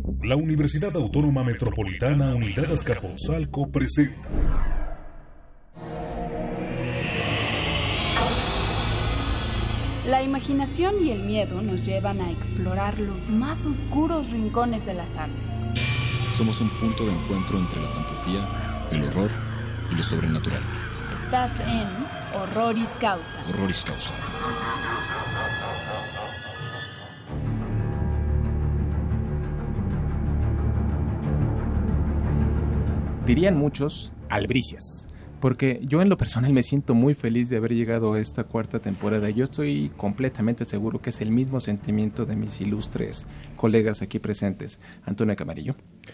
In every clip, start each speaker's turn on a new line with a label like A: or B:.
A: La Universidad Autónoma Metropolitana Unidad Azcapotzalco presenta
B: La imaginación y el miedo nos llevan a explorar los más oscuros rincones de las artes.
C: Somos un punto de encuentro entre la fantasía, el horror y lo sobrenatural.
B: Estás en Horroris Causa.
C: Horroris Causa.
D: Dirían muchos, albricias, porque yo en lo personal me siento muy feliz de haber llegado a esta cuarta temporada. Yo estoy completamente seguro que es el mismo sentimiento de mis ilustres colegas aquí presentes. Antonio Camarillo.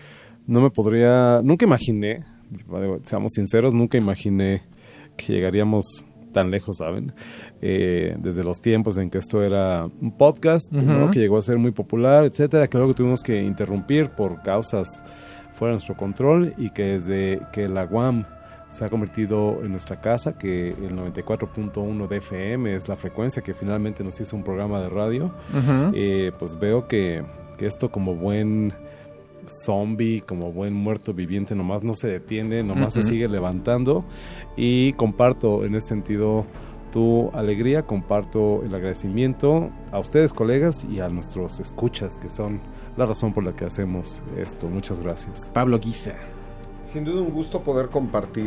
E: Nunca imaginé, seamos sinceros, nunca imaginé que llegaríamos tan lejos, ¿saben? Desde los tiempos en que esto era un podcast, ¿no? Que llegó a ser muy popular, etcétera, que luego tuvimos que interrumpir por causas fuera de nuestro control, y que desde que la UAM se ha convertido en nuestra casa, que el 94.1 de FM es la frecuencia que finalmente nos hizo un programa de radio, pues veo que esto, como buen zombie, como buen muerto viviente, nomás no se detiene, nomás se sigue levantando, y comparto en ese sentido tu alegría, comparto el agradecimiento a ustedes, colegas, y a nuestros escuchas, que son la razón por la que hacemos esto. Muchas gracias.
D: Pablo Guisa.
F: Sin duda un gusto poder compartir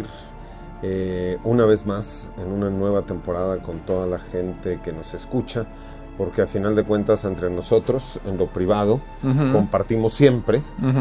F: una vez más en una nueva temporada con toda la gente que nos escucha, porque a final de cuentas entre nosotros, en lo privado, compartimos siempre,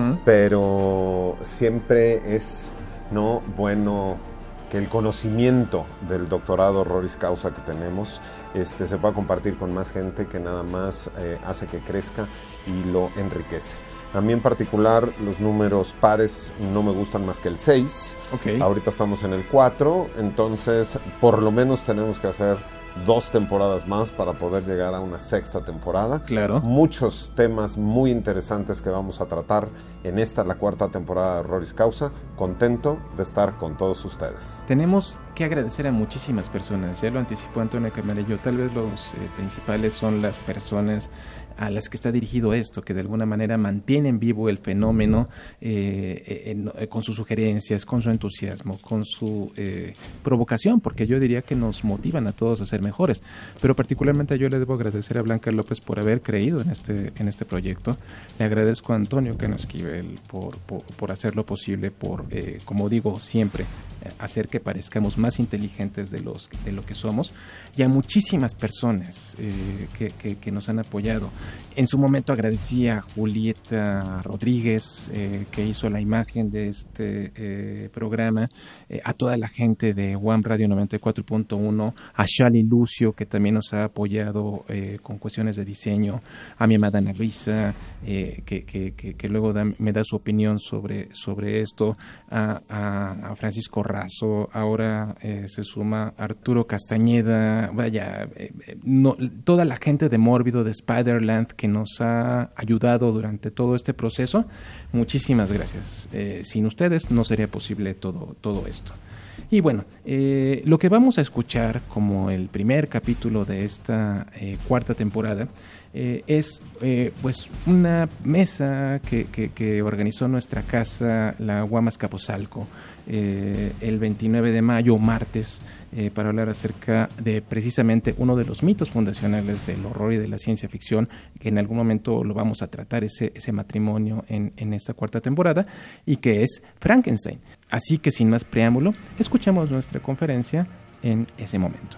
F: pero siempre es bueno que el conocimiento del doctorado Horroris Causa que tenemos se pueda compartir con más gente, que nada más hace que crezca y lo enriquece. A mí en particular los números pares no me gustan más que el 6. Okay. Ahorita estamos en el 4, entonces por lo menos tenemos que hacer 2 temporadas más para poder llegar a una 6ª temporada.
D: Claro.
F: Muchos temas muy interesantes que vamos a tratar en la 4ª temporada de Horroris Causa. Contento de estar con todos ustedes.
D: Tenemos que agradecer a muchísimas personas, ya lo anticipó Antonio Camarillo. Tal vez los principales son las personas a las que está dirigido esto, que de alguna manera mantienen vivo el fenómeno con sus sugerencias, con su entusiasmo, con su provocación, porque yo diría que nos motivan a todos a ser mejores. Pero particularmente yo le debo agradecer a Blanca López por haber creído en este proyecto. Le agradezco a Antonio Cano Esquivel por hacerlo posible, por, como digo siempre, hacer que parezcamos más inteligentes de lo que somos, y a muchísimas personas que nos han apoyado. En su momento agradecí a Julieta Rodríguez, que hizo la imagen de este programa, a toda la gente de UAM Radio 94.1, a Shali Lucio, que también nos ha apoyado con cuestiones de diseño, a mi amada Ana Luisa, que luego me da su opinión sobre esto, a Francisco Razo, ahora se suma Arturo Castañeda, toda la gente de Mórbido, de Spiderland, que nos ha ayudado durante todo este proceso. Muchísimas gracias. Sin ustedes no sería posible todo esto. Y bueno, lo que vamos a escuchar como el primer capítulo de esta 4ª temporada es pues una mesa que organizó nuestra casa, la UAM Azcapotzalco, el 29 de mayo, martes, para hablar acerca de precisamente uno de los mitos fundacionales del horror y de la ciencia ficción, que en algún momento lo vamos a tratar, ese matrimonio en esta 4ª temporada, y que es Frankenstein. Así que sin más preámbulo, escuchamos nuestra conferencia en ese momento.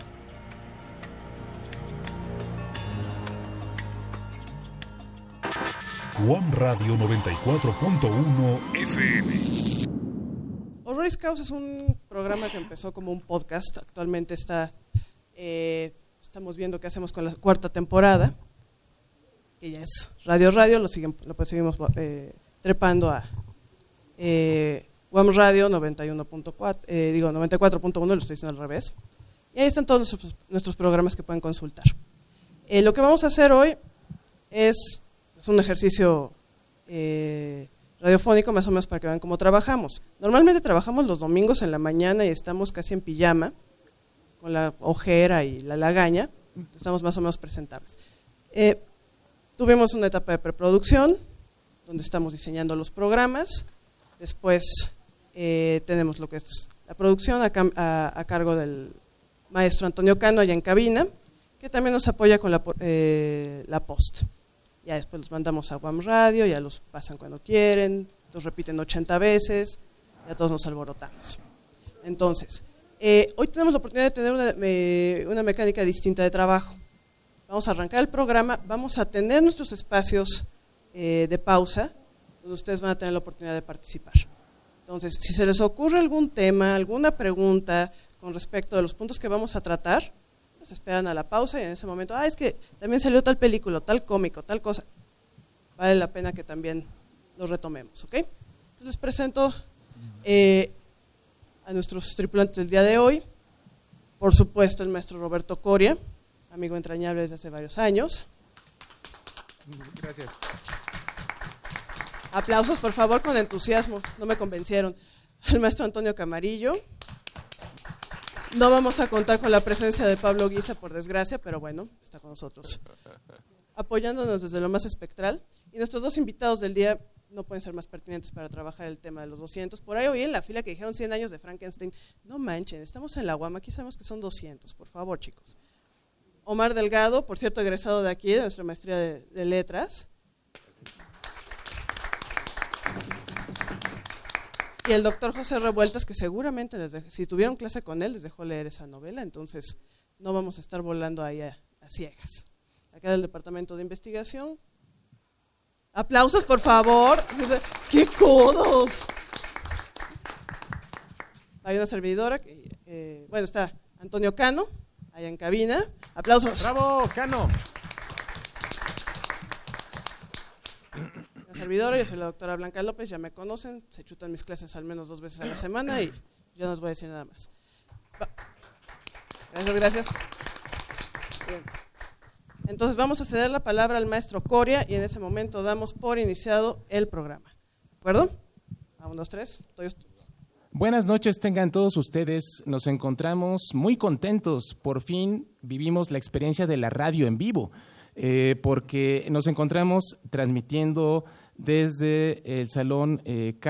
A: UAM Radio 94.1 FM.
G: Horroris Causa es un programa que empezó como un podcast. Actualmente estamos viendo qué hacemos con la 4ª temporada, que ya es Radio, lo seguimos trepando a UAM Radio 94.1, lo estoy diciendo al revés. Y ahí están todos nuestros programas que pueden consultar. Lo que vamos a hacer hoy es un ejercicio radiofónico, más o menos para que vean cómo trabajamos. Normalmente trabajamos los domingos en la mañana y estamos casi en pijama, con la ojera y la lagaña, estamos más o menos presentables. Tuvimos una etapa de preproducción, donde estamos diseñando los programas. Después tenemos lo que es la producción a cargo del maestro Antonio Cano allá en cabina, que también nos apoya con la post. Ya después los mandamos a UAM Radio, ya los pasan cuando quieren, los repiten 80 veces, ya todos nos alborotamos. Entonces, hoy tenemos la oportunidad de tener una mecánica distinta de trabajo. Vamos a arrancar el programa, vamos a tener nuestros espacios de pausa, donde ustedes van a tener la oportunidad de participar. Entonces, si se les ocurre algún tema, alguna pregunta con respecto a los puntos que vamos a tratar, pues esperan a la pausa y en ese momento, es que también salió tal película, tal cómico, tal cosa. Vale la pena que también lo retomemos, ¿ok? Entonces les presento a nuestros tripulantes del día de hoy. Por supuesto, el maestro Roberto Coria, amigo entrañable desde hace varios años.
D: Gracias.
G: Aplausos, por favor, con entusiasmo, no me convencieron. El maestro Antonio Camarillo. No vamos a contar con la presencia de Pablo Guisa, por desgracia, pero bueno, está con nosotros, apoyándonos desde lo más espectral. Y nuestros dos invitados del día no pueden ser más pertinentes para trabajar el tema de los 200. Por ahí oí en la fila que dijeron 100 años de Frankenstein. No manchen, estamos en la UAM, aquí sabemos que son 200, por favor, chicos. Omar Delgado, por cierto, egresado de aquí, de nuestra maestría de letras. Y el doctor José Revueltas, que seguramente, si tuvieron clase con él, les dejó leer esa novela, entonces no vamos a estar volando ahí a ciegas. Acá del Departamento de Investigación. Aplausos, por favor. ¡Qué codos! Hay una servidora, bueno, está Antonio Cano, allá en cabina. Aplausos.
D: ¡Bravo, Cano!
G: Servidora, yo soy la doctora Blanca López, ya me conocen, se chutan mis clases al menos 2 veces a la semana y yo no les voy a decir nada más. Gracias. Bien. Entonces vamos a ceder la palabra al maestro Coria y en ese momento damos por iniciado el programa. ¿De acuerdo? 1, 2, 3.
D: Buenas noches tengan todos ustedes, nos encontramos muy contentos, por fin vivimos la experiencia de la radio en vivo, porque nos encontramos transmitiendo desde el Salón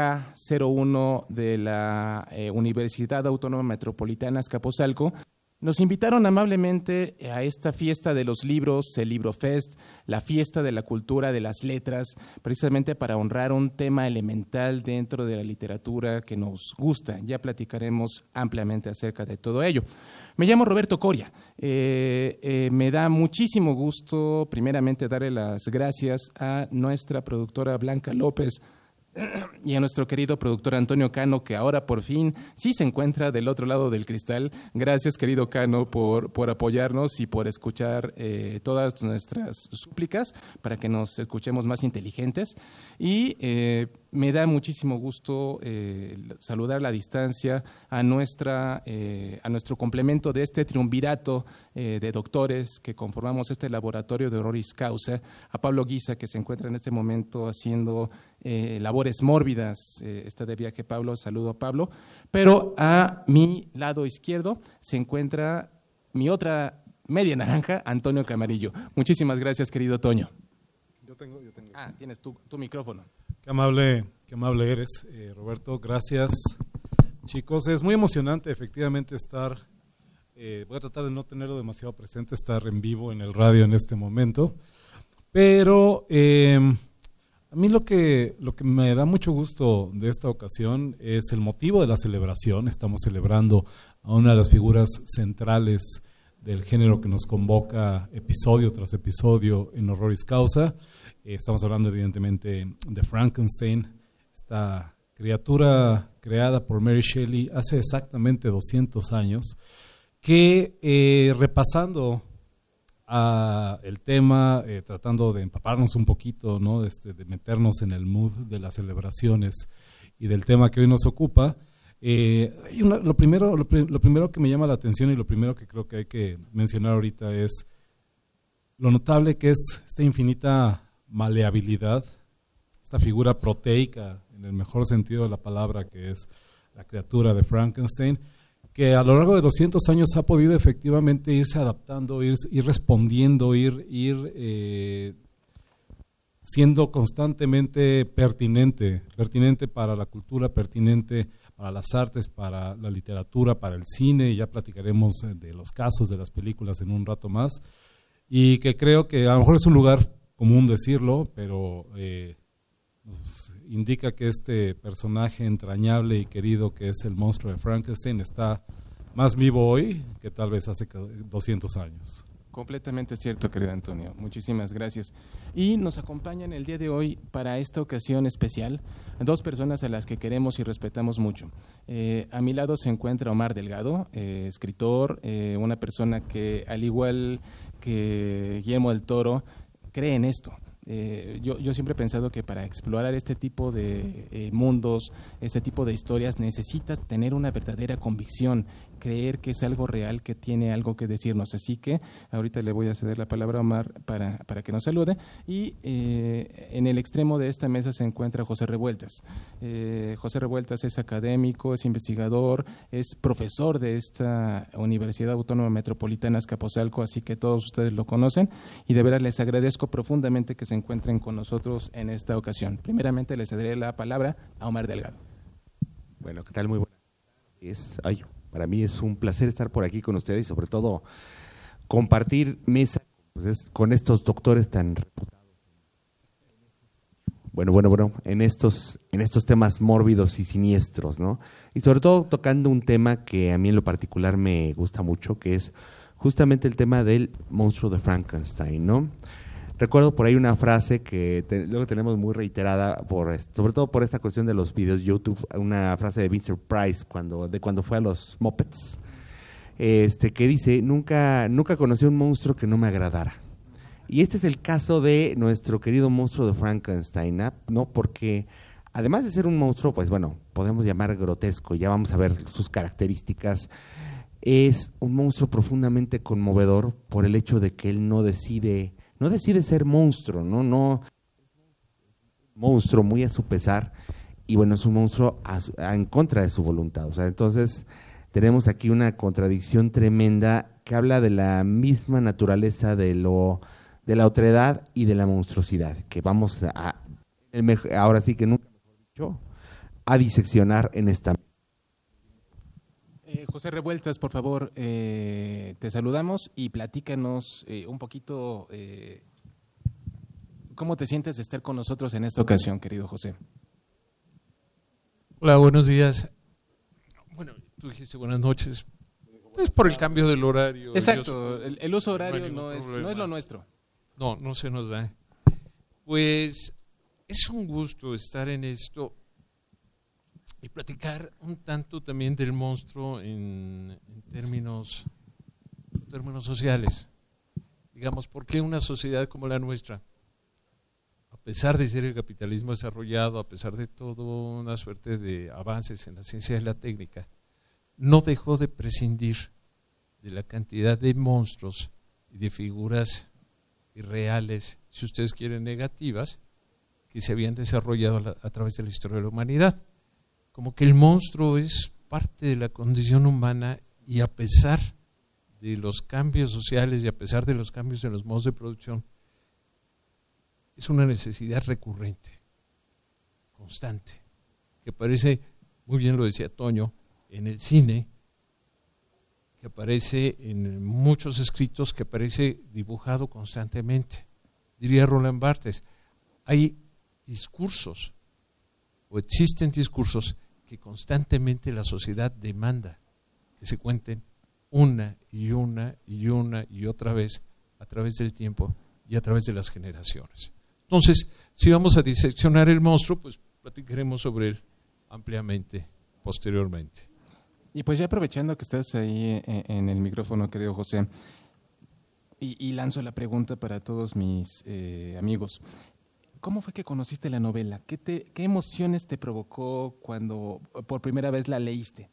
D: K01 de la Universidad Autónoma Metropolitana Azcapotzalco. Nos invitaron amablemente a esta fiesta de los libros, el Libro Fest, la fiesta de la cultura, de las letras, precisamente para honrar un tema elemental dentro de la literatura que nos gusta. Ya platicaremos ampliamente acerca de todo ello. Me llamo Roberto Coria. Me da muchísimo gusto, primeramente, darle las gracias a nuestra productora Blanca López y a nuestro querido productor Antonio Cano, que ahora por fin sí se encuentra del otro lado del cristal. Gracias, querido Cano, por apoyarnos y por escuchar todas nuestras súplicas para que nos escuchemos más inteligentes. Y me da muchísimo gusto saludar a la distancia a nuestro complemento de este triunvirato de doctores que conformamos este laboratorio de honoris causa, a Pablo Guisa, que se encuentra en este momento haciendo labores mórbidas. Está de viaje Pablo, saludo a Pablo. Pero a mi lado izquierdo se encuentra mi otra media naranja, Antonio Camarillo. Muchísimas gracias, querido Toño.
E: Yo tengo.
D: Tienes tu micrófono.
E: Qué amable eres, Roberto. Gracias, chicos. Es muy emocionante, efectivamente, estar. Voy a tratar de no tenerlo demasiado presente, estar en vivo en el radio en este momento. Pero a mí lo que me da mucho gusto de esta ocasión es el motivo de la celebración. Estamos celebrando a una de las figuras centrales del género que nos convoca episodio tras episodio en Honoris Causa. Estamos hablando evidentemente de Frankenstein, esta criatura creada por Mary Shelley hace exactamente 200 años, que repasando el tema, tratando de empaparnos un poquito, ¿no? de meternos en el mood de las celebraciones y del tema que hoy nos ocupa, lo primero que me llama la atención y lo primero que creo que hay que mencionar ahorita es lo notable que es esta infinita maleabilidad, esta figura proteica en el mejor sentido de la palabra que es la criatura de Frankenstein, que a lo largo de 200 años ha podido efectivamente irse adaptando, ir respondiendo, ir
H: siendo constantemente pertinente para la cultura, pertinente para las artes, para la literatura, para el cine, y ya platicaremos de los casos de las películas en un rato más, y que creo que a lo mejor es un lugar común decirlo, pero nos indica que este personaje entrañable y querido que es el monstruo de Frankenstein está más vivo hoy que tal vez hace 200 años.
D: Completamente cierto, querido Antonio. Muchísimas gracias. Y nos acompañan el día de hoy para esta ocasión especial dos personas a las que queremos y respetamos mucho. A mi lado se encuentra Omar Delgado, escritor, una persona que, al igual que Guillermo del Toro, cree en esto. Yo siempre he pensado que para explorar este tipo de mundos, este tipo de historias, necesitas tener una verdadera convicción, creer que es algo real, que tiene algo que decirnos. Así que ahorita le voy a ceder la palabra a Omar para que nos salude. Y en el extremo de esta mesa se encuentra José Revueltas. José Revueltas es académico, es investigador, es profesor de esta Universidad Autónoma Metropolitana Azcapotzalco, así que todos ustedes lo conocen, y de veras les agradezco profundamente que se encuentren con nosotros en esta ocasión. Primeramente les cederé la palabra a Omar Delgado.
I: Bueno, ¿qué tal? Muy buenas tardes. Para mí es un placer estar por aquí con ustedes y sobre todo compartir mesa con estos doctores tan reputados. Bueno, en estos temas mórbidos y siniestros, ¿no? Y sobre todo tocando un tema que a mí en lo particular me gusta mucho, que es justamente el tema del monstruo de Frankenstein, ¿no? Recuerdo por ahí una frase que luego tenemos muy reiterada, sobre todo por esta cuestión de los videos YouTube, una frase de Vincent Price cuando fue a los Muppets, que dice, nunca conocí un monstruo que no me agradara. Y este es el caso de nuestro querido monstruo de Frankenstein, ¿no? Porque además de ser un monstruo, pues bueno, podemos llamar grotesco, ya vamos a ver sus características. Es un monstruo profundamente conmovedor por el hecho de que él no decide ser monstruo, no monstruo muy a su pesar, y bueno, es un monstruo en contra de su voluntad. O sea, entonces tenemos aquí una contradicción tremenda que habla de la misma naturaleza de la otredad y de la monstruosidad, que vamos ahora sí que nunca mejor dicho, a diseccionar en esta.
D: José Revueltas, por favor, te saludamos y platícanos un poquito cómo te sientes de estar con nosotros en esta ocasión, querido José.
J: Hola, buenos días. Bueno, tú dijiste buenas noches. Es por el cambio del horario.
D: Exacto, el uso horario no es lo nuestro.
J: No se nos da. Pues es un gusto estar en esto y platicar un tanto también del monstruo en términos sociales. Digamos, ¿por qué una sociedad como la nuestra, a pesar de ser el capitalismo desarrollado, a pesar de todo una suerte de avances en la ciencia y la técnica, no dejó de prescindir de la cantidad de monstruos y de figuras irreales, si ustedes quieren negativas, que se habían desarrollado a través de la historia de la humanidad? Como que el monstruo es parte de la condición humana, y a pesar de los cambios sociales y a pesar de los cambios en los modos de producción, es una necesidad recurrente, constante, que aparece, muy bien lo decía Toño, en el cine, que aparece en muchos escritos, que aparece dibujado constantemente. Diría Roland Barthes, hay discursos, o existen discursos que constantemente la sociedad demanda que se cuenten una y otra vez a través del tiempo y a través de las generaciones. Entonces, si vamos a diseccionar el monstruo, pues platicaremos sobre él ampliamente posteriormente.
D: Y pues ya aprovechando que estás ahí en el micrófono, querido José, y lanzo la pregunta para todos mis amigos. ¿Cómo fue que conociste la novela? ¿Qué emociones te provocó cuando por primera vez la leíste?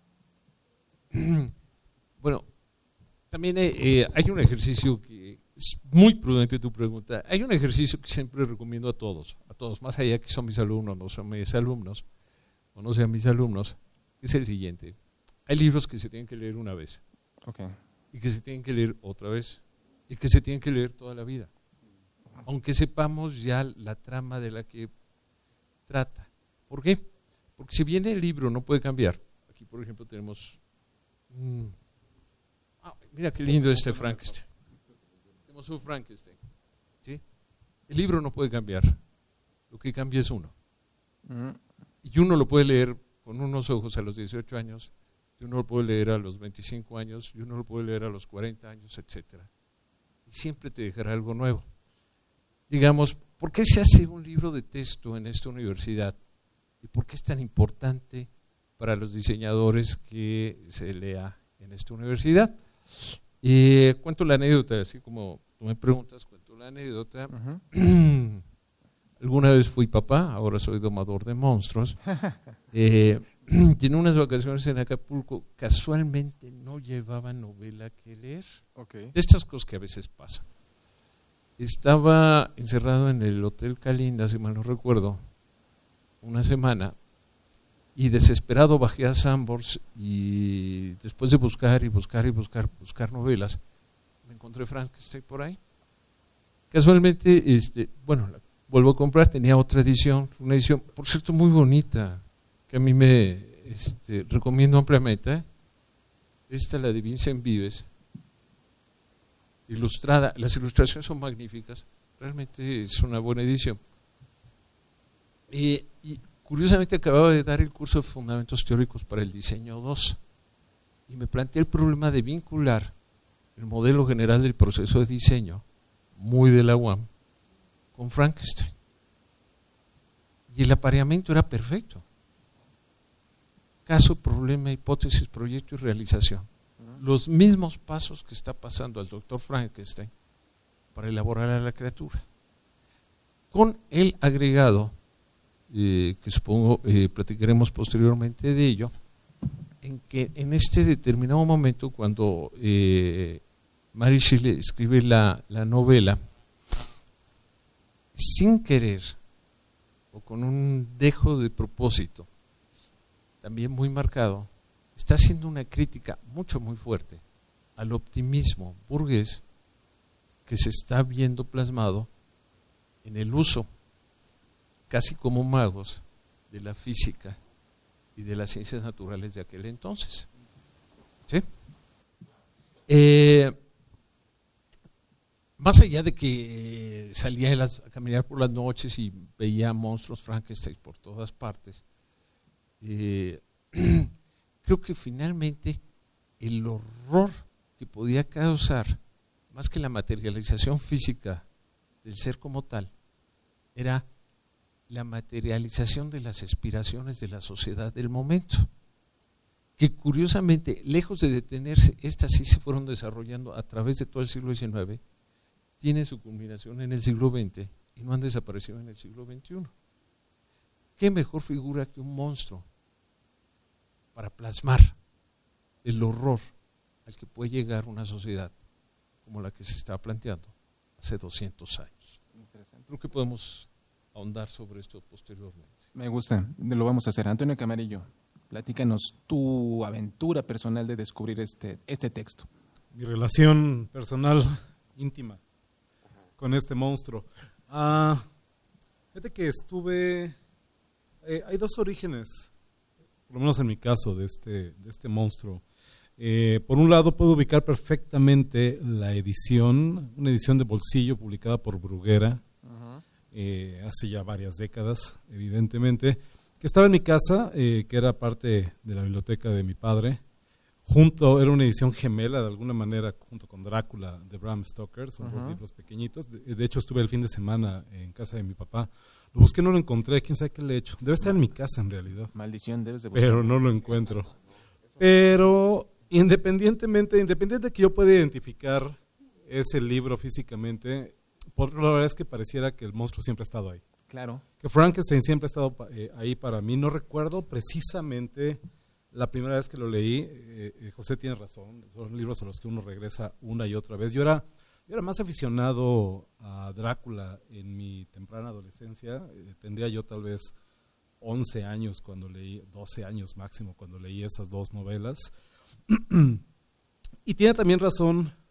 J: Bueno, también hay un ejercicio que es muy prudente tu pregunta. Hay un ejercicio que siempre recomiendo a todos, más allá que son mis alumnos, no son mis alumnos, o no sean mis alumnos, es el siguiente. Hay libros que se tienen que leer una vez,
D: okay,
J: y que se tienen que leer otra vez, y que se tienen que leer toda la vida. aunque sepamos ya la trama de la que trata. ¿Por qué? Porque si bien el libro no puede cambiar, aquí por ejemplo tenemos, mira qué lindo este Frankenstein. Tenemos un Frankenstein, ¿sí? El libro no puede cambiar, lo que cambia es uno. Y uno lo puede leer con unos ojos a los 18 años, y uno lo puede leer a los 25 años, y uno lo puede leer a los 40 años, etcétera. Y siempre te dejará algo nuevo. Digamos, ¿por qué se hace un libro de texto en esta universidad? ¿Y por qué es tan importante para los diseñadores que se lea en esta universidad? Cuento la anécdota, así como tú me preguntas, cuento la anécdota. Alguna vez fui papá, ahora soy domador de monstruos. Y en unas vacaciones en Acapulco, casualmente no llevaba novela que leer. De estas cosas que a veces pasan. Estaba encerrado en el Hotel Calinda, si mal no recuerdo, una semana, y desesperado bajé a Sanborns y después de buscar novelas, me encontré Frankenstein por ahí. Casualmente, la vuelvo a comprar, tenía otra edición, una edición, por cierto, muy bonita, que a mí me recomiendo ampliamente. Esta, la de Vincent Vives, ilustrada, las ilustraciones son magníficas, realmente es una buena edición. Y curiosamente acababa de dar el curso de Fundamentos Teóricos para el Diseño 2 y me planteé el problema de vincular el modelo general del proceso de diseño, muy de la UAM, con Frankenstein. Y el apareamiento era perfecto. Caso, problema, hipótesis, proyecto y realización. Los mismos pasos que está pasando al doctor Frankenstein para elaborar a la criatura. Con el agregado, que supongo platicaremos posteriormente de ello, en que en este determinado momento, cuando Mary Shelley escribe la novela, sin querer o con un dejo de propósito también muy marcado, está haciendo una crítica muy fuerte al optimismo burgués que se está viendo plasmado en el uso, casi como magos, de la física y de las ciencias naturales de aquel entonces. ¿Sí? Más allá de que salía a caminar por las noches y veía monstruos Frankenstein por todas partes, creo que finalmente el horror que podía causar, más que la materialización física del ser como tal, era la materialización de las aspiraciones de la sociedad del momento, que curiosamente, lejos de detenerse, estas sí se fueron desarrollando a través de todo el siglo XIX, tienen su culminación en el siglo XX y no han desaparecido en el siglo XXI. ¿Qué mejor figura que un monstruo para plasmar el horror al que puede llegar una sociedad como la que se estaba planteando hace 200 años? Creo que podemos ahondar sobre esto posteriormente.
D: Me gusta, lo vamos a hacer. Antonio Camarillo, platícanos tu aventura personal de descubrir este texto.
H: Mi relación personal íntima con este monstruo. Fíjate que hay dos orígenes, por lo menos en mi caso, de este monstruo. Por un lado, puedo ubicar perfectamente la edición, una edición de bolsillo publicada por Bruguera, hace ya varias décadas, evidentemente, que estaba en mi casa, que era parte de la biblioteca de mi padre. Era una edición gemela, de alguna manera, junto con Drácula de Bram Stoker, son dos libros pequeñitos. De hecho, estuve el fin de semana en casa de mi papá. Lo busqué, no lo encontré, quién sabe qué le he hecho. Debe estar en mi casa, en realidad.
D: Maldición, debes de buscar.
H: Pero no lo encuentro. Pero independiente de que yo pueda identificar ese libro físicamente, por la verdad es que pareciera que el monstruo siempre ha estado ahí.
D: Claro.
H: Que Frankenstein siempre ha estado ahí para mí. No recuerdo precisamente la primera vez que lo leí. José tiene razón, son libros a los que uno regresa una y otra vez. Yo era más aficionado a Drácula en mi temprana adolescencia. Tendría yo tal vez 11 años cuando leí, 12 años máximo cuando leí esas dos novelas. Y tiene también razón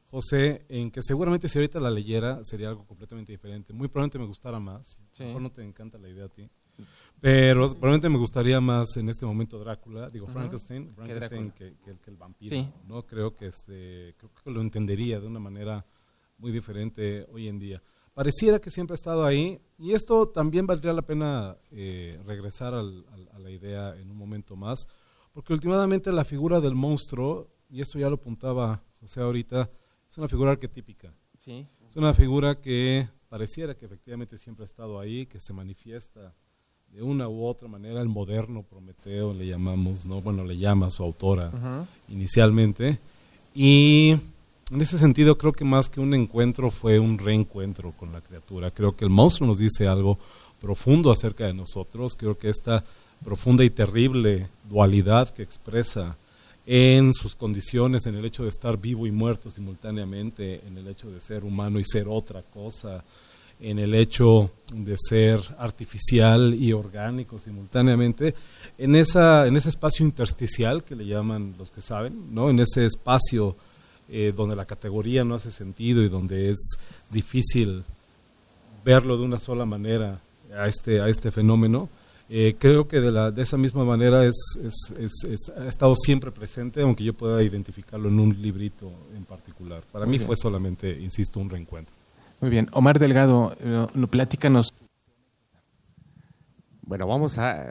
H: José, en que seguramente si ahorita la leyera sería algo completamente diferente. Muy probablemente me gustara más. A lo mejor no te encanta la idea a ti. Pero probablemente me gustaría más en este momento Drácula, Frankenstein que el vampiro. Sí. ¿No? Creo que lo entendería de una manera muy diferente hoy en día. Pareciera que siempre ha estado ahí, y esto también valdría la pena regresar a la idea en un momento más, porque últimamente la figura del monstruo, y esto ya lo apuntaba José ahorita, es una figura arquetípica. Sí. Es una figura que pareciera que efectivamente siempre ha estado ahí, que se manifiesta de una u otra manera. El moderno Prometeo le llamamos, ¿no? Bueno, le llama a su autora inicialmente. Y en ese sentido creo que más que un encuentro fue un reencuentro con la criatura. Creo que el monstruo nos dice algo profundo acerca de nosotros. Creo que esta profunda y terrible dualidad que expresa en sus condiciones, en el hecho de estar vivo y muerto simultáneamente, en el hecho de ser humano y ser otra cosa, en el hecho de ser artificial y orgánico simultáneamente, en ese espacio intersticial que le llaman los que saben, ¿no? En ese espacio donde la categoría no hace sentido y donde es difícil verlo de una sola manera a este fenómeno. Creo que de esa misma manera ha estado siempre presente, aunque yo pueda identificarlo en un librito en particular. Para mí fue solamente, insisto, un reencuentro.
D: Muy bien. Omar Delgado, platícanos.
I: Bueno, vamos a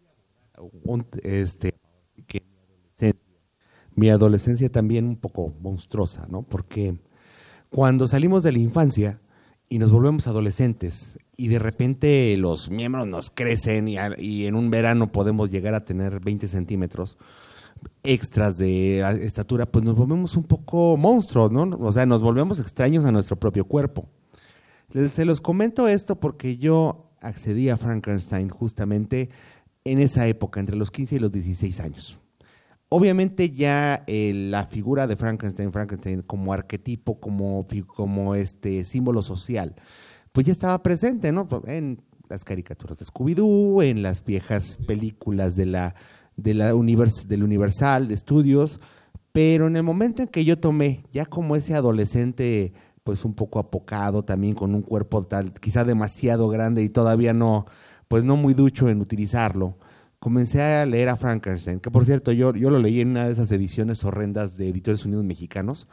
I: mi adolescencia también un poco monstruosa, ¿no? Porque cuando salimos de la infancia y nos volvemos adolescentes y de repente los miembros nos crecen y en un verano podemos llegar a tener 20 centímetros extras de estatura, pues nos volvemos un poco monstruos, ¿no? O sea, nos volvemos extraños a nuestro propio cuerpo. Se los comento esto porque yo accedí a Frankenstein justamente en esa época, entre los 15 y los 16 años. Obviamente ya la figura de Frankenstein como arquetipo, como símbolo social, pues ya estaba presente, ¿no? En las caricaturas de Scooby-Doo, en las viejas películas del Universal de Studios, pero en el momento en que yo tomé, ya como ese adolescente, pues un poco apocado también, con un cuerpo quizá demasiado grande y todavía no muy ducho en utilizarlo, comencé a leer a Frankenstein, que por cierto yo lo leí en una de esas ediciones horrendas de Editores Unidos Mexicanos,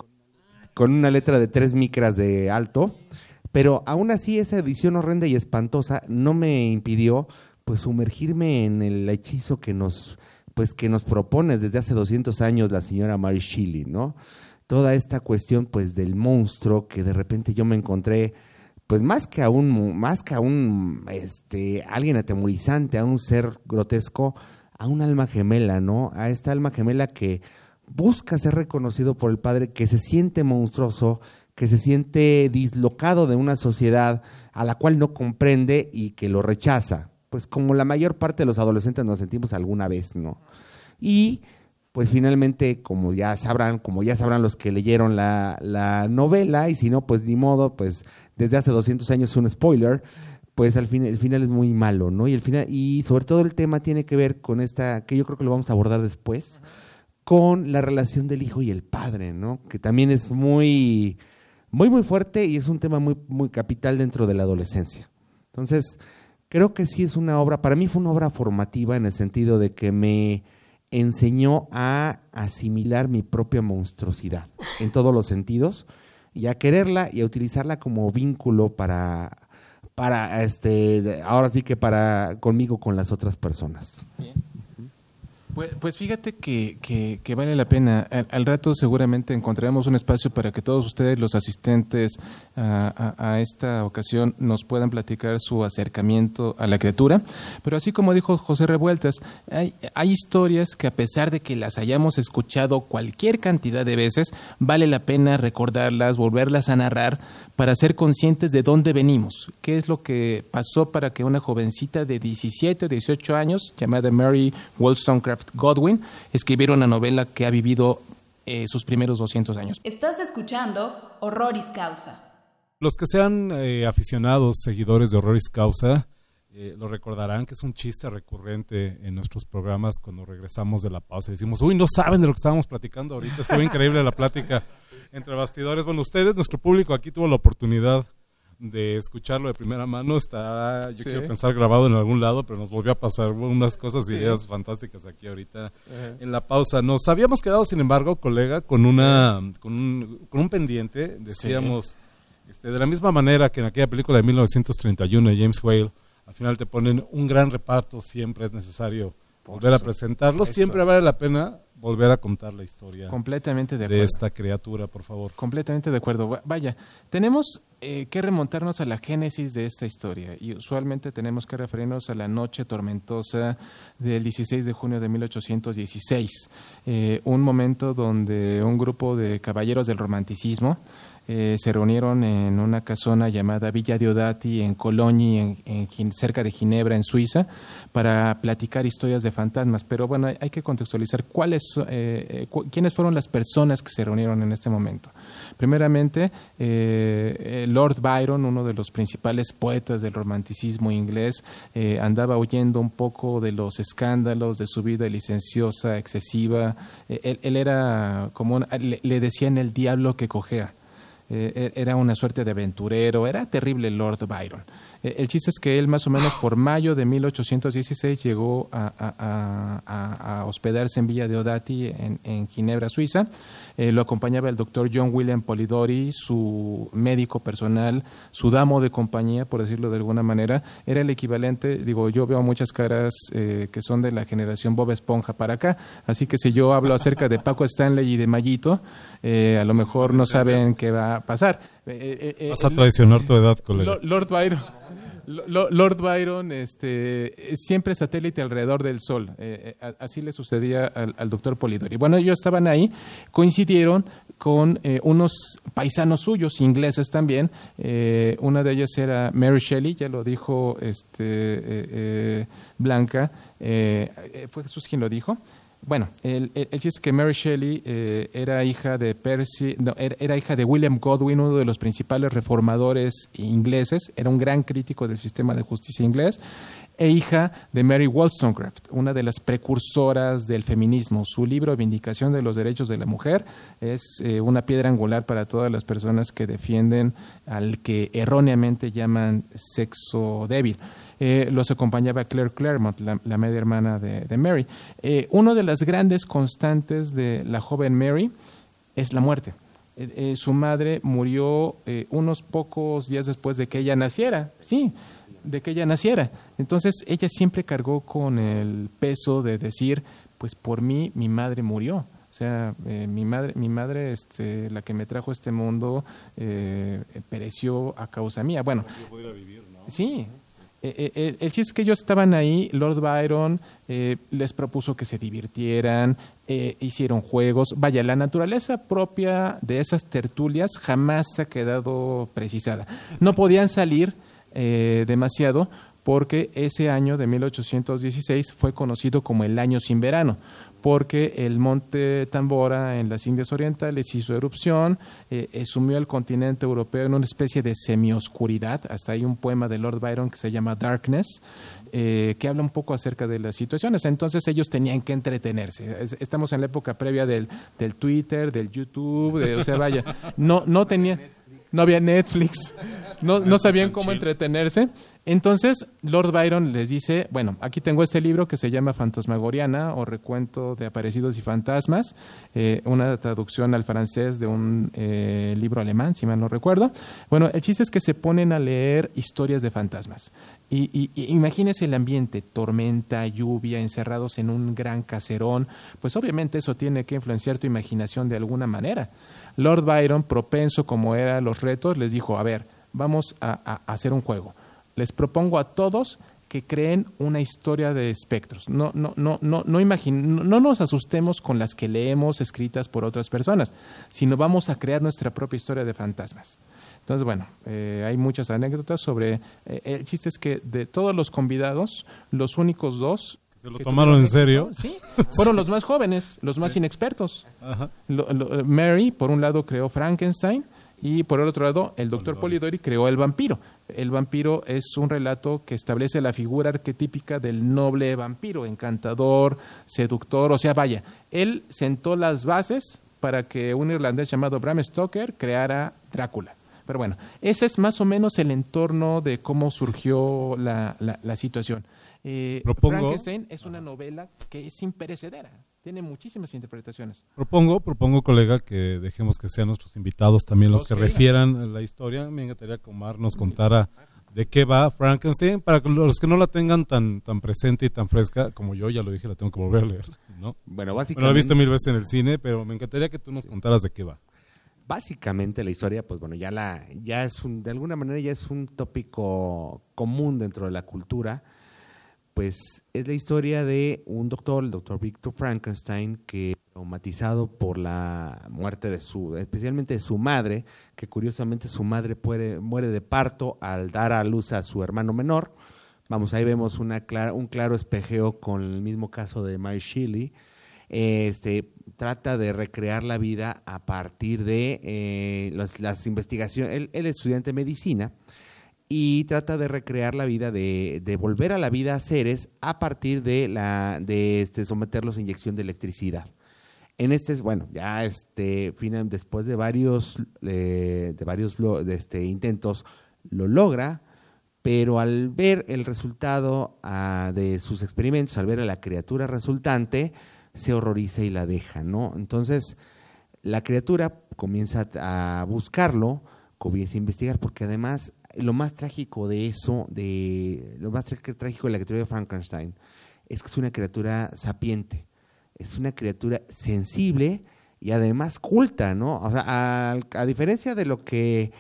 I: con una letra de 3 micras de alto, pero aún así esa edición horrenda y espantosa no me impidió pues sumergirme en el hechizo que nos propone desde hace 200 años la señora Mary Shelley, ¿no? Toda esta cuestión pues del monstruo que de repente yo me encontré, pues más que a un alguien atemorizante, a un ser grotesco, a un alma gemela, ¿no? A esta alma gemela que busca ser reconocido por el padre, que se siente monstruoso, que se siente dislocado de una sociedad a la cual no comprende y que lo rechaza. Pues como la mayor parte de los adolescentes nos sentimos alguna vez, ¿no? Y pues finalmente, como ya sabrán los que leyeron la novela, y si no, pues ni modo, pues desde hace 200 años es un spoiler, pues el final es muy malo, ¿no? Y sobre todo el tema tiene que ver con que yo creo que lo vamos a abordar después, con la relación del hijo y el padre, ¿no? Que también es muy, muy, muy fuerte y es un tema muy, muy capital dentro de la adolescencia. Entonces, creo que sí es una obra, para mí fue una obra formativa en el sentido de que me enseñó a asimilar mi propia monstruosidad en todos los sentidos y a quererla y a utilizarla como vínculo para ahora sí que conmigo con las otras personas.
D: Bien. Pues fíjate que vale la pena. Al rato seguramente encontraremos un espacio para que todos ustedes, los asistentes a esta ocasión, nos puedan platicar su acercamiento a la criatura. Pero así como dijo José Revueltas, hay historias que a pesar de que las hayamos escuchado cualquier cantidad de veces, vale la pena recordarlas, volverlas a narrar para ser conscientes de dónde venimos. ¿Qué es lo que pasó para que una jovencita de 17 o 18 años, llamada Mary Wollstonecraft Godwin, escribiera una novela que ha vivido sus primeros 200 años?
B: Estás escuchando Horroris Causa.
H: Los que sean aficionados, seguidores de Horroris Causa, lo recordarán que es un chiste recurrente en nuestros programas cuando regresamos de la pausa y decimos, uy, no saben de lo que estábamos platicando ahorita, estuvo increíble la plática entre bastidores. Bueno, ustedes, nuestro público aquí tuvo la oportunidad de escucharlo de primera mano, está, yo quiero pensar, grabado en algún lado, pero nos volvió a pasar unas cosas y ideas fantásticas aquí ahorita en la pausa. Nos habíamos quedado, sin embargo, colega, con un pendiente, decíamos, de la misma manera que en aquella película de 1931 de James Whale, al final te ponen un gran reparto, siempre es necesario volver a presentarlo, siempre vale la pena volver a contar la historia
D: completamente de acuerdo.
H: De esta criatura, por favor.
D: Completamente de acuerdo. Vaya, tenemos que remontarnos a la génesis de esta historia y usualmente tenemos que referirnos a la noche tormentosa del 16 de junio de 1816, un momento donde un grupo de caballeros del romanticismo se reunieron en una casona llamada Villa Diodati en Cologne, cerca de Ginebra, en Suiza, para platicar historias de fantasmas. Pero bueno, hay que contextualizar quiénes fueron las personas que se reunieron en este momento. Primeramente, Lord Byron, uno de los principales poetas del romanticismo inglés, andaba huyendo un poco de los escándalos de su vida licenciosa, excesiva. Él era como le decían el diablo que cojea. Era una suerte de aventurero, era terrible Lord Byron. El chiste es que él más o menos por mayo de 1816 llegó a hospedarse en Villa Diodati en Ginebra, Suiza. Lo acompañaba el doctor John William Polidori, su médico personal, su damo de compañía, por decirlo de alguna manera. Era el equivalente, yo veo muchas caras que son de la generación Bob Esponja para acá, así que si yo hablo acerca de Paco Stanley y de Mayito, a lo mejor no saben qué va a pasar.
H: Vas a traicionar tu edad, colega.
D: Lord Byron, siempre satélite alrededor del Sol. Así le sucedía al doctor Polidori. Bueno, ellos estaban ahí, coincidieron con unos paisanos suyos, ingleses también. Una de ellas era Mary Shelley, ya lo dijo Blanca. ¿Fue Jesús quien lo dijo? Bueno, el chiste es que Mary Shelley era hija de era hija de William Godwin, uno de los principales reformadores ingleses, era un gran crítico del sistema de justicia inglés, e hija de Mary Wollstonecraft, una de las precursoras del feminismo. Su libro Vindicación de los Derechos de la Mujer es una piedra angular para todas las personas que defienden al que erróneamente llaman sexo débil. Los acompañaba Claire Claremont, la media hermana de Mary. Una de las grandes constantes de la joven Mary es la muerte. Su madre murió unos pocos días después de que ella naciera. Sí, de que ella naciera. Entonces ella siempre cargó con el peso de decir, pues por mí mi madre murió. O sea, mi madre, la que me trajo a este mundo, pereció a causa mía. Bueno, sí. El chiste es que ellos estaban ahí, Lord Byron les propuso que se divirtieran, hicieron juegos. Vaya, la naturaleza propia de esas tertulias jamás ha quedado precisada. No podían salir demasiado porque ese año de 1816 fue conocido como el año sin verano, porque el monte Tambora en las Indias Orientales hizo erupción, sumió al continente europeo en una especie de semioscuridad. Hasta hay un poema de Lord Byron que se llama Darkness, que habla un poco acerca de las situaciones. Entonces ellos tenían que entretenerse. Estamos en la época previa del Twitter, del YouTube, o sea, vaya, no había Netflix, no sabían cómo entretenerse. Entonces Lord Byron les dice, bueno, aquí tengo este libro que se llama Fantasmagoriana o Recuento de Aparecidos y Fantasmas, una traducción al francés de un libro alemán, si mal no recuerdo. Bueno, el chiste es que se ponen a leer historias de fantasmas. Y imagínense el ambiente, tormenta, lluvia, encerrados en un gran caserón. Pues obviamente eso tiene que influenciar tu imaginación de alguna manera. Lord Byron, propenso como era a los retos, les dijo, a ver, vamos a hacer un juego. Les propongo a todos que creen una historia de espectros. No nos asustemos con las que leemos escritas por otras personas, sino vamos a crear nuestra propia historia de fantasmas. Entonces, bueno, hay muchas anécdotas sobre... el chiste es que de todos los convidados, los únicos dos...
H: ¿Se lo tomaron en serio?
D: Sí, fueron los más jóvenes, los más inexpertos. Mary, por un lado, creó Frankenstein, Y por el otro lado, el doctor Polidori creó el vampiro. El vampiro es un relato que establece la figura arquetípica del noble vampiro, encantador, seductor, o sea, vaya, él sentó las bases para que un irlandés llamado Bram Stoker creara Drácula. Pero bueno, ese es más o menos el entorno de cómo surgió la situación. Frankenstein es una novela que es imperecedera, tiene muchísimas interpretaciones.
H: Propongo, colega, que dejemos que sean nuestros invitados también los que refieran la historia. Me encantaría que Omar nos contara de qué va Frankenstein, para los que no la tengan tan presente y tan fresca, como yo ya lo dije, la tengo que volver a leer, ¿no?
I: Bueno, básicamente...
H: lo he visto 1000 veces en el cine, pero me encantaría que tú nos contaras de qué va.
I: Básicamente la historia, pues bueno, ya es de alguna manera ya es un tópico común dentro de la cultura. Pues es la historia de un doctor, el doctor Victor Frankenstein, que traumatizado por la muerte especialmente de su madre, que curiosamente su madre muere de parto al dar a luz a su hermano menor. Vamos, ahí vemos un claro espejeo con el mismo caso de Mary Shelley. Trata de recrear la vida a partir de las investigaciones. Él es estudiante de medicina y trata de recrear la vida, de volver a la vida a seres a partir de someterlos a inyección de electricidad. Después de varios intentos lo logra, pero al ver el resultado de sus experimentos, al ver a la criatura resultante, se horroriza y la deja, ¿no? Entonces, la criatura comienza a buscarlo, comienza a investigar, porque además lo más trágico de la criatura de Frankenstein es que es una criatura sapiente, es una criatura sensible y además culta, ¿no? O sea, a diferencia de lo que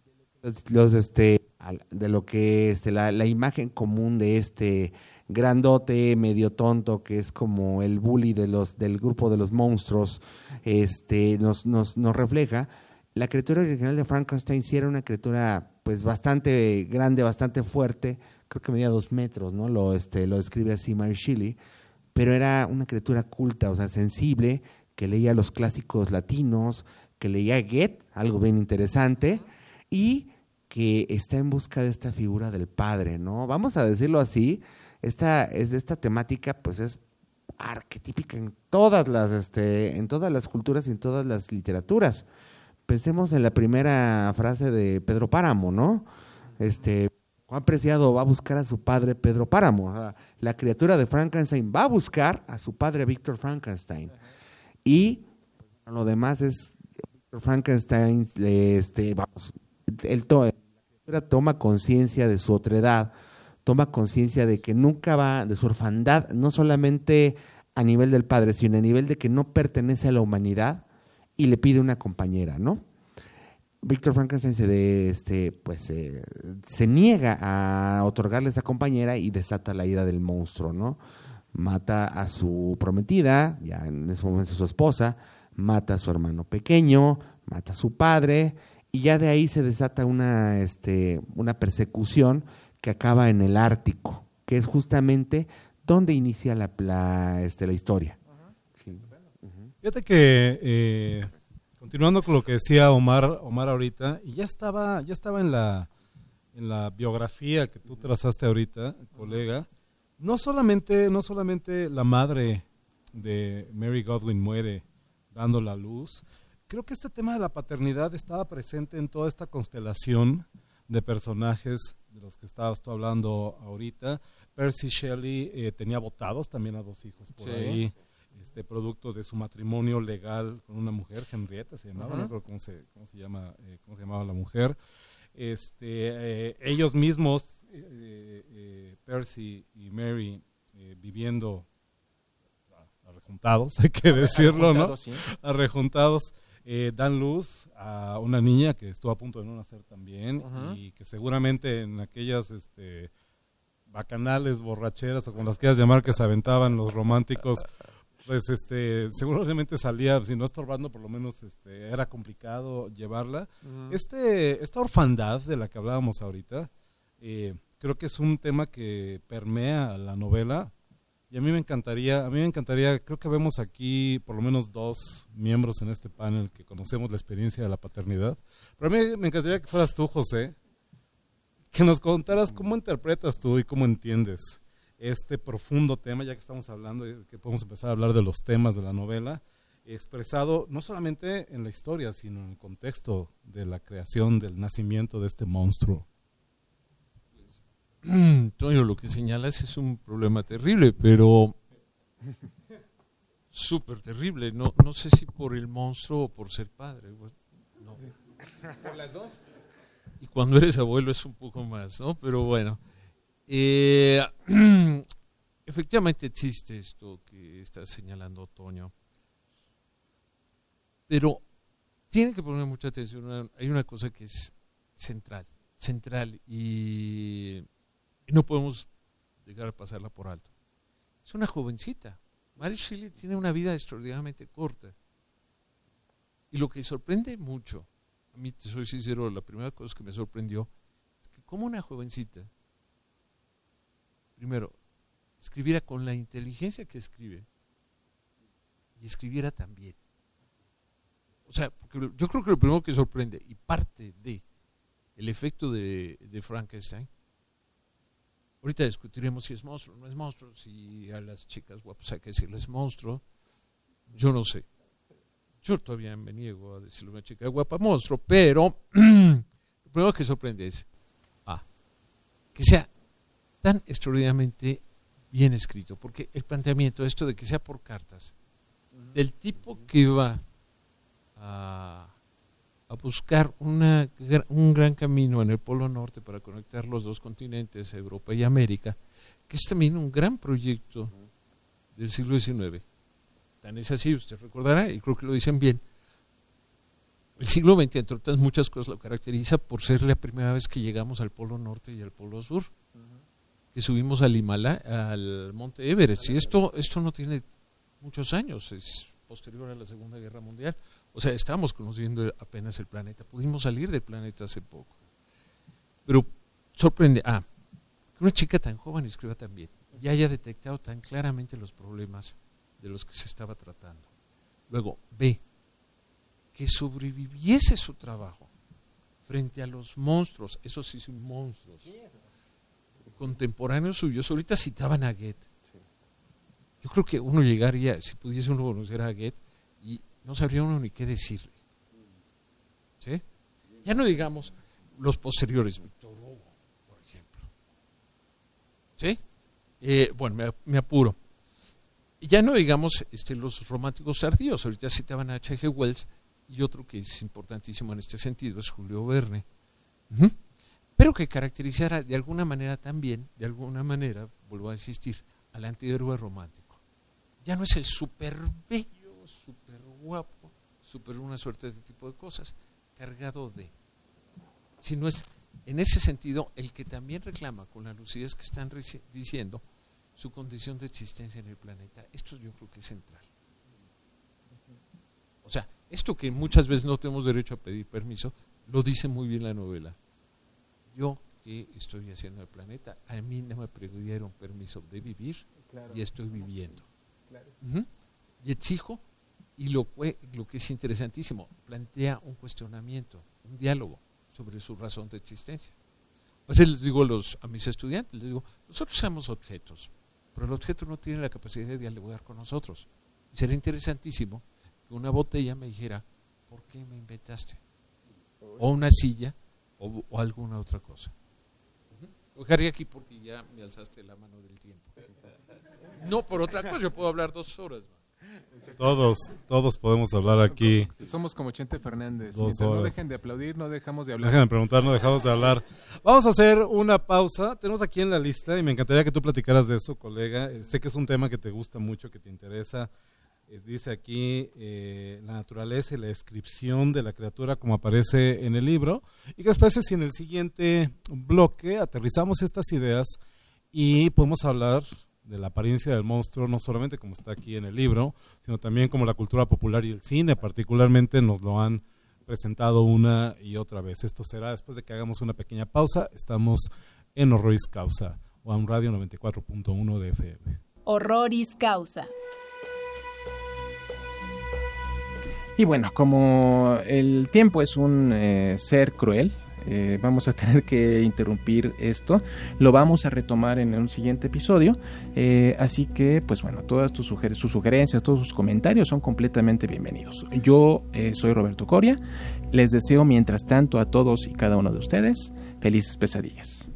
I: la imagen común de este grandote, medio tonto, que es como el bully del grupo de los monstruos, nos refleja. La criatura original de Frankenstein sí era una criatura pues bastante grande, bastante fuerte, creo que medía 2 metros, ¿no? Lo describe así Mary Shelley, pero era una criatura culta, o sea, sensible, que leía los clásicos latinos, que leía Goethe, algo bien interesante, y que está en busca de esta figura del padre, ¿no? Vamos a decirlo así, esta temática pues es arquetípica en todas las culturas y en todas las literaturas. Pensemos en la primera frase de Pedro Páramo, ¿no? Juan Preciado va a buscar a su padre Pedro Páramo. O sea, la criatura de Frankenstein va a buscar a su padre Víctor Frankenstein. Y lo demás es Víctor Frankenstein, la criatura toma conciencia de su otredad, toma conciencia de que nunca va, de su orfandad, no solamente a nivel del padre, sino a nivel de que no pertenece a la humanidad, y le pide una compañera, ¿no? Víctor Frankenstein se niega a otorgarle esa compañera y desata la ira del monstruo, ¿no? Mata a su prometida, ya en ese momento su esposa, mata a su hermano pequeño, mata a su padre, y ya de ahí se desata una persecución que acaba en el Ártico, que es justamente donde inicia la historia.
H: Fíjate que continuando con lo que decía Omar ahorita, y ya estaba en la biografía que tú trazaste ahorita, colega, no solamente la madre de Mary Godwin muere dando la luz, creo que este tema de la paternidad estaba presente en toda esta constelación de personajes de los que estabas tú hablando ahorita. Percy Shelley tenía votados también a 2 hijos por ahí. Producto de su matrimonio legal con una mujer, Henrietta se llamaba, no creo cómo se llamaba la mujer. Ellos mismos, Percy y Mary, viviendo arrejuntados, hay que decirlo, ¿no? Sí. Arrejuntados, dan luz a una niña que estuvo a punto de no nacer también, y que seguramente en aquellas bacanales, borracheras o como las quieras llamar, que se aventaban los románticos, pues seguramente salía, si no estorbando, por lo menos era complicado llevarla. Esta orfandad de la que hablábamos ahorita, creo que es un tema que permea la novela Y a mí me encantaría, creo que vemos aquí por lo menos 2 miembros en este panel que conocemos la experiencia de la paternidad. Pero a mí me encantaría que fueras tú, José, que nos contaras cómo interpretas tú y cómo entiendes este profundo tema, ya que estamos hablando, que podemos empezar a hablar de los temas de la novela, expresado no solamente en la historia, sino en el contexto de la creación, del nacimiento de este monstruo.
J: Toño, lo que señalas es un problema terrible, pero súper terrible. No sé si por el monstruo o por ser padre. No. ¿Por las dos? Y cuando eres abuelo es un poco más, ¿no? Pero bueno. Efectivamente existe esto que está señalando Toño. Pero tienen que poner mucha atención. Hay una cosa que es central y no podemos dejar pasarla por alto. Es una jovencita. Mary Shelley tiene una vida extraordinariamente corta. Y lo que sorprende mucho, a mí te soy sincero, la primera cosa que me sorprendió es que como una jovencita, primero, escribiera con la inteligencia que escribe y escribiera también. O sea, porque yo creo que lo primero que sorprende y parte de el efecto de Frankenstein, ahorita discutiremos si es monstruo o no es monstruo, si a las chicas guapas hay que decirles monstruo, yo no sé. Yo todavía me niego a decirle a una chica guapa monstruo, pero lo primero que sorprende es que sea tan extraordinariamente bien escrito, porque el planteamiento, esto de que sea por cartas, del tipo que va a buscar un gran camino en el Polo Norte para conectar los 2 continentes, Europa y América, que es también un gran proyecto del siglo XIX. Tan es así, usted recordará, y creo que lo dicen bien, el siglo XX, entre otras muchas cosas, lo caracteriza por ser la primera vez que llegamos al Polo Norte y al Polo Sur, que subimos al Himalaya, al Monte Everest, y esto no tiene muchos años, es posterior a la Segunda Guerra Mundial. O sea, estábamos conociendo apenas el planeta. Pudimos salir del planeta hace poco. Pero sorprende, que una chica tan joven escriba tan bien y haya detectado tan claramente los problemas de los que se estaba tratando. Luego, B, que sobreviviese su trabajo frente a los monstruos, esos sí son monstruos, contemporáneos suyos. Ahorita citaban a Goethe. Yo creo que uno llegaría, si pudiese uno conocer a Goethe, y no sabría uno ni qué decirle. ¿Sí? Ya no digamos los posteriores, Víctor Hugo, por ejemplo. ¿Sí? Bueno, me apuro. Y ya no digamos los románticos tardíos. Ahorita citaban a H.G. Wells, y otro que es importantísimo en este sentido es Julio Verne. Pero que caracterizara de alguna manera también, vuelvo a insistir, al antihéroe romántico. Ya no es el súper bello, súper guapo, súper una suerte de este tipo de cosas, cargado de, sino es en ese sentido el que también reclama con la lucidez que están diciendo su condición de existencia en el planeta. Esto yo creo que es central. O sea, esto que muchas veces no tenemos derecho a pedir permiso, lo dice muy bien la novela. Yo, ¿qué estoy haciendo en el planeta? A mí no me pidieron permiso de vivir, claro, y estoy viviendo. Claro. Y exijo, y lo que es interesantísimo, plantea un cuestionamiento, un diálogo sobre su razón de existencia. A veces les digo a mis estudiantes, les digo, nosotros somos objetos, pero el objeto no tiene la capacidad de dialogar con nosotros. Y sería interesantísimo que una botella me dijera, ¿por qué me inventaste? O una silla, o alguna otra cosa. Lo dejaría aquí porque ya me alzaste la mano del tiempo. No, por otra cosa, yo puedo hablar 2 horas.
H: Todos podemos hablar aquí.
D: Somos como Chente Fernández. Mientras no dejen de aplaudir, no dejamos de hablar.
H: Dejen de preguntar, no dejamos de hablar. Vamos a hacer una pausa. Tenemos aquí en la lista, y me encantaría que tú platicaras de eso, colega. Sé que es un tema que te gusta mucho, que te interesa. Dice aquí la naturaleza y la descripción de la criatura como aparece en el libro. ¿Y qué os parece si en el siguiente bloque aterrizamos estas ideas y podemos hablar de la apariencia del monstruo, no solamente como está aquí en el libro, sino también como la cultura popular y el cine particularmente nos lo han presentado una y otra vez? Esto será después de que hagamos una pequeña pausa. Estamos en Horroris Causa, o a un radio 94.1 de FM.
B: Horroris Causa.
D: Y bueno, como el tiempo es un ser cruel, vamos a tener que interrumpir esto. Lo vamos a retomar en un siguiente episodio. Así que, pues bueno, todas sus sugerencias, todos sus comentarios son completamente bienvenidos. Yo soy Roberto Coria. Les deseo, mientras tanto, a todos y cada uno de ustedes, felices pesadillas.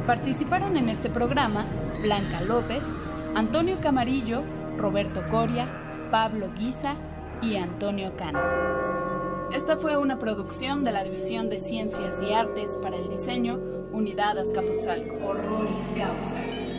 B: Participaron en este programa Blanca López, Antonio Camarillo, Roberto Coria, Pablo Guisa y Antonio Cano. Esta fue una producción de la División de Ciencias y Artes para el Diseño, Unidad Azcapotzalco. Horroris Causa.